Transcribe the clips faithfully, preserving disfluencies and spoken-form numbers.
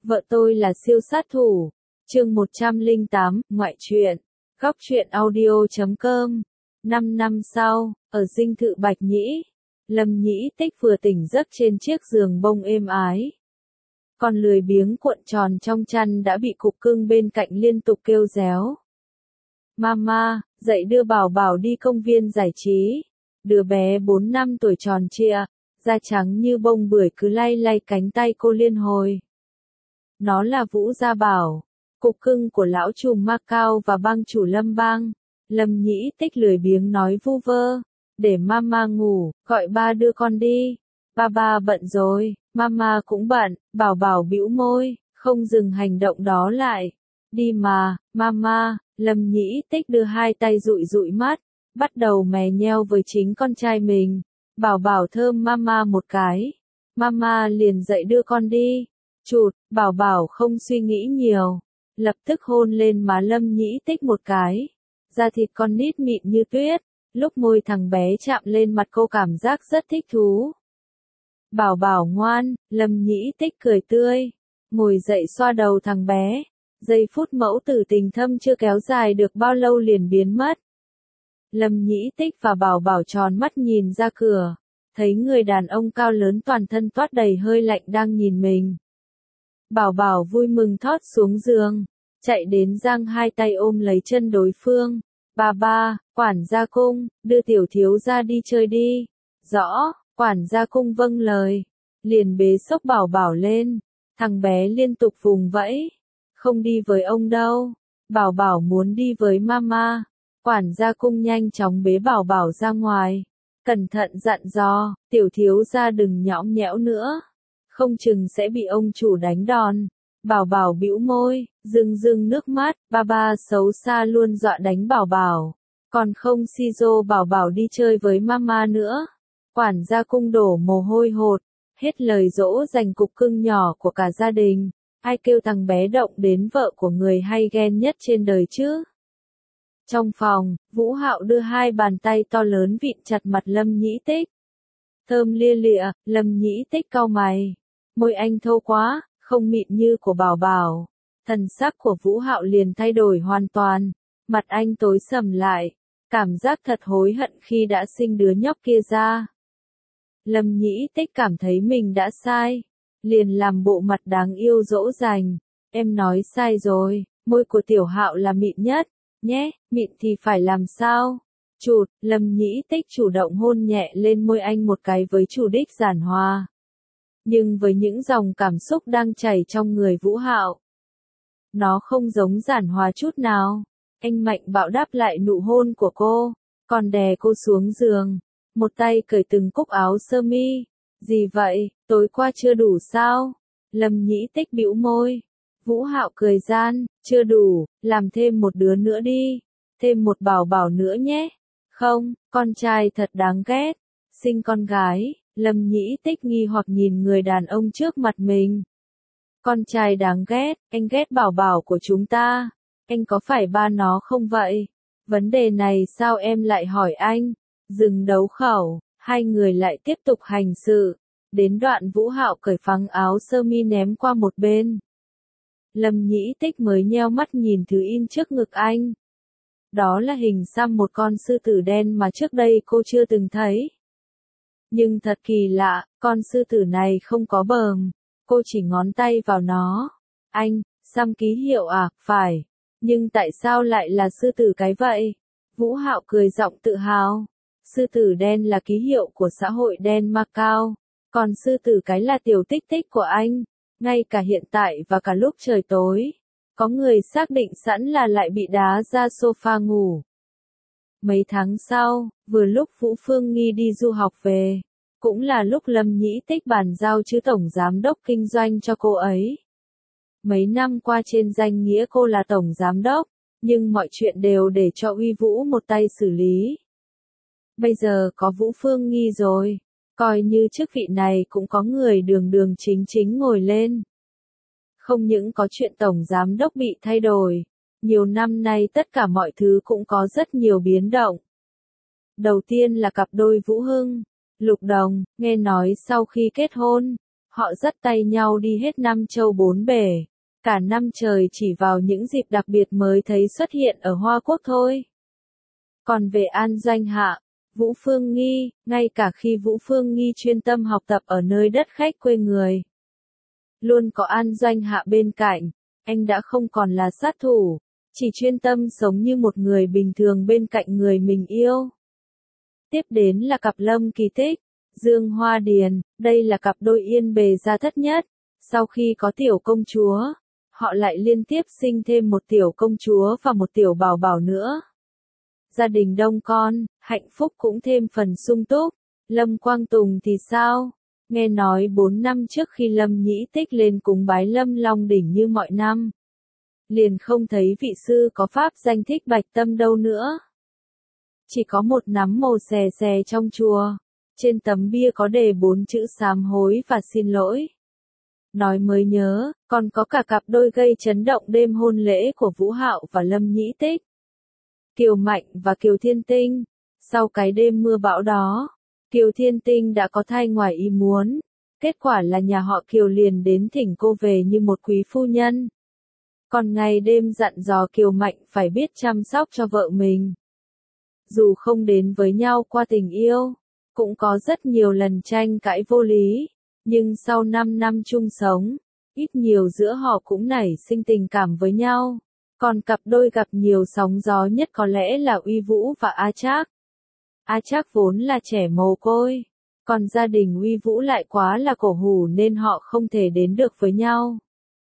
Vợ tôi là siêu sát thủ. Chương một trăm lẻ tám, ngoại truyện. Góc truyện audio chấm com. Năm năm sau, ở dinh thự Bạch Nhĩ, Lâm Nhĩ Tích vừa tỉnh giấc trên chiếc giường bông êm ái. Con lười biếng cuộn tròn trong chăn đã bị cục cưng bên cạnh liên tục kêu réo. Mama, dậy đưa Bảo Bảo đi công viên giải trí. Đứa bé bốn năm tuổi tròn trịa, da trắng như bông bưởi cứ lay lay cánh tay cô liên hồi. Nó là Vũ Gia Bảo, cục cưng của lão trùm Macau và bang chủ Lâm Bang. Lâm Nhĩ Tích lười biếng nói vu vơ, để mama ngủ, gọi ba đưa con đi. Ba ba bận rồi, mama cũng bận. Bảo Bảo bĩu môi, không dừng hành động đó lại. Đi mà, mama. Lâm Nhĩ Tích đưa hai tay dụi dụi mắt, bắt đầu mè nheo với chính con trai mình. Bảo Bảo thơm mama một cái. Mama liền dậy đưa con đi. Chụt, Bảo Bảo không suy nghĩ nhiều, lập tức hôn lên má Lâm Nhĩ Tích một cái. Da thịt con nít mịn như tuyết, lúc môi thằng bé chạm lên mặt cô cảm giác rất thích thú. Bảo Bảo ngoan, Lâm Nhĩ Tích cười tươi, ngồi dậy xoa đầu thằng bé. Giây phút mẫu tử tình thâm chưa kéo dài được bao lâu liền biến mất. Lâm Nhĩ Tích và Bảo Bảo tròn mắt nhìn ra cửa, thấy người đàn ông cao lớn toàn thân toát đầy hơi lạnh đang nhìn mình. Bảo Bảo vui mừng thót xuống giường, chạy đến giang hai tay ôm lấy chân đối phương. Ba ba, quản gia cung, đưa tiểu thiếu gia đi chơi đi. Rõ, quản gia cung vâng lời, liền bế xốc Bảo Bảo lên. Thằng bé liên tục vùng vẫy. Không đi với ông đâu. Bảo Bảo muốn đi với mama. Quản gia cung nhanh chóng bế Bảo Bảo ra ngoài. Cẩn thận dặn dò, tiểu thiếu gia đừng nhõng nhẽo nữa. Không chừng sẽ bị ông chủ đánh đòn. Bảo Bảo bĩu môi, rưng rưng nước mắt. Ba ba xấu xa luôn dọa đánh Bảo Bảo. Còn không si dô Bảo Bảo đi chơi với mama nữa. Quản gia cung đổ mồ hôi hột. Hết lời dỗ dành cục cưng nhỏ của cả gia đình. Ai kêu thằng bé động đến vợ của người hay ghen nhất trên đời chứ? Trong phòng, Vũ Hạo đưa hai bàn tay to lớn vịn chặt mặt Lâm Nhĩ Tích. Thơm lia lịa, Lâm Nhĩ Tích cau mày. Môi anh thô quá, không mịn như của Bảo Bảo. Thần sắc của Vũ Hạo liền thay đổi hoàn toàn. Mặt anh tối sầm lại. Cảm giác thật hối hận khi đã sinh đứa nhóc kia ra. Lâm Nhĩ Tích cảm thấy mình đã sai. Liền làm bộ mặt đáng yêu dỗ dành. Em nói sai rồi, môi của tiểu Hạo là mịn nhất, nhé, mịn thì phải làm sao? Chụt, Lâm Nhĩ Tích chủ động hôn nhẹ lên môi anh một cái với chủ đích giản hòa. Nhưng với những dòng cảm xúc đang chảy trong người Vũ Hạo, nó không giống giản hòa chút nào. Anh mạnh bạo đáp lại nụ hôn của cô, còn đè cô xuống giường, một tay cởi từng cúc áo sơ mi. Gì vậy, tối qua chưa đủ sao? Lâm Nhĩ Tích bĩu môi. Vũ Hạo cười gian, chưa đủ, làm thêm một đứa nữa đi. Thêm một Bảo Bảo nữa nhé. Không, con trai thật đáng ghét. Sinh con gái, Lâm Nhĩ Tích nghi hoặc nhìn người đàn ông trước mặt mình. Con trai đáng ghét, anh ghét Bảo Bảo của chúng ta. Anh có phải ba nó không vậy? Vấn đề này sao em lại hỏi anh? Dừng đấu khẩu. Hai người lại tiếp tục hành sự. Đến đoạn Vũ Hạo cởi phăng áo sơ mi ném qua một bên. Lâm Nhĩ Tích mới nheo mắt nhìn thứ in trước ngực anh. Đó là hình xăm một con sư tử đen mà trước đây cô chưa từng thấy. Nhưng thật kỳ lạ, con sư tử này không có bờm. Cô chỉ ngón tay vào nó. Anh, xăm ký hiệu à? Phải. Nhưng tại sao lại là sư tử cái vậy? Vũ Hạo cười giọng tự hào. Sư tử đen là ký hiệu của xã hội đen Macau, còn sư tử cái là tiểu tích tích của anh. Ngay cả hiện tại và cả lúc trời tối, có người xác định sẵn là lại bị đá ra sofa ngủ. Mấy tháng sau, vừa lúc Vũ Phương Nghi đi du học về, cũng là lúc Lâm Nhĩ Tích bàn giao chữ tổng giám đốc kinh doanh cho cô ấy. Mấy năm qua trên danh nghĩa cô là tổng giám đốc, nhưng mọi chuyện đều để cho Uy Vũ một tay xử lý. Bây giờ có Vũ Phương Nghi rồi, coi như chức vị này cũng có người đường đường chính chính ngồi lên. Không những có chuyện tổng giám đốc bị thay đổi, nhiều năm nay tất cả mọi thứ cũng có rất nhiều biến động. Đầu tiên là cặp đôi Vũ Hưng, Lục Đồng, nghe nói sau khi kết hôn, Họ dắt tay nhau đi hết năm châu bốn bể. Cả năm trời chỉ vào những dịp đặc biệt mới thấy xuất hiện ở Hoa Quốc thôi. Còn về An Doanh Hạ, Vũ Phương Nghi, ngay cả khi Vũ Phương Nghi chuyên tâm học tập ở nơi đất khách quê người, luôn có An Doanh Hạ bên cạnh, anh đã không còn là sát thủ, chỉ chuyên tâm sống như một người bình thường bên cạnh người mình yêu. Tiếp đến là cặp Lâm Kỳ Tích, Dương Hoa Điền, đây là cặp đôi yên bề gia thất nhất. Sau khi có tiểu công chúa, họ lại liên tiếp sinh thêm một tiểu công chúa và một tiểu bảo bảo nữa. Gia đình đông con, hạnh phúc cũng thêm phần sung túc. Lâm Quang Tùng thì sao? Nghe nói bốn năm trước khi Lâm Nhĩ Tích lên cúng bái Lâm Long đỉnh như mọi năm, liền không thấy vị sư có pháp danh Thích Bạch Tâm đâu nữa. Chỉ có một nắm màu xè xè trong chùa, trên tấm bia có đề bốn chữ sám hối và xin lỗi. Nói mới nhớ, còn có cả cặp đôi gây chấn động đêm hôn lễ của Vũ Hạo và Lâm Nhĩ Tích. Kiều Mạnh và Kiều Thiên Tinh. Sau cái đêm mưa bão đó, Kiều Thiên Tinh đã có thai ngoài ý muốn. Kết quả là nhà họ Kiều liền đến thỉnh cô về như một quý phu nhân. Còn ngày đêm dặn dò Kiều Mạnh phải biết chăm sóc cho vợ mình. Dù không đến với nhau qua tình yêu, cũng có rất nhiều lần tranh cãi vô lý, nhưng sau năm năm chung sống, ít nhiều giữa họ cũng nảy sinh tình cảm với nhau. Còn cặp đôi gặp nhiều sóng gió nhất có lẽ là Uy Vũ và A Trác. A Trác vốn là trẻ mồ côi, còn gia đình Uy Vũ lại quá là cổ hủ nên họ không thể đến được với nhau.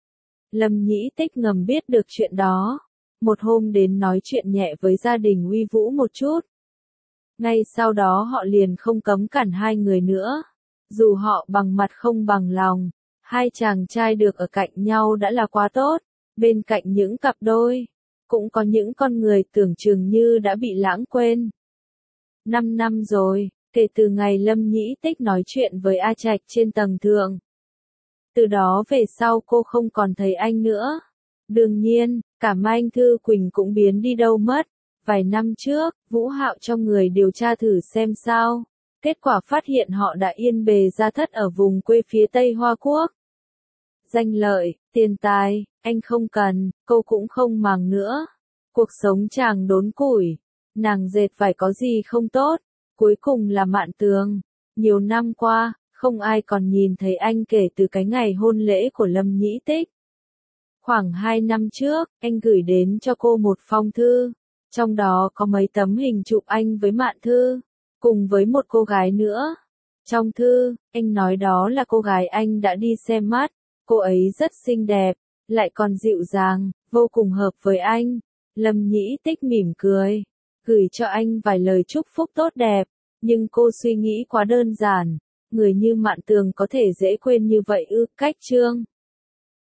Lâm Nhĩ Tích ngầm biết được chuyện đó, một hôm đến nói chuyện nhẹ với gia đình Uy Vũ một chút. Ngay sau đó họ liền không cấm cản hai người nữa. Dù họ bằng mặt không bằng lòng, hai chàng trai được ở cạnh nhau đã là quá tốt. Bên cạnh những cặp đôi, cũng có những con người tưởng chừng như đã bị lãng quên. Năm năm rồi, kể từ ngày Lâm Nhĩ Tích nói chuyện với A Trạch trên tầng thượng. Từ đó về sau cô không còn thấy anh nữa. Đương nhiên, cả Mai Anh Thư Quỳnh cũng biến đi đâu mất. Vài năm trước, Vũ Hạo cho người điều tra thử xem sao. Kết quả phát hiện họ đã yên bề gia thất ở vùng quê phía Tây Hoa Quốc. Danh lợi, tiền tài, anh không cần, cô cũng không màng nữa. Cuộc sống chàng đốn củi, nàng dệt vải có gì không tốt, cuối cùng là Mạn Tường. Nhiều năm qua, không ai còn nhìn thấy anh kể từ cái ngày hôn lễ của Lâm Nhĩ Tích. Khoảng hai năm trước, anh gửi đến cho cô một phong thư, trong đó có mấy tấm hình chụp anh với Mạn Thư, cùng với một cô gái nữa. Trong thư, anh nói đó là cô gái anh đã đi xem mắt, cô ấy rất xinh đẹp, lại còn dịu dàng, vô cùng hợp với anh. Lâm Nhĩ Tích mỉm cười, gửi cho anh vài lời chúc phúc tốt đẹp, nhưng cô suy nghĩ quá đơn giản, người như Mạn Tường có thể dễ quên như vậy ư? Cách chương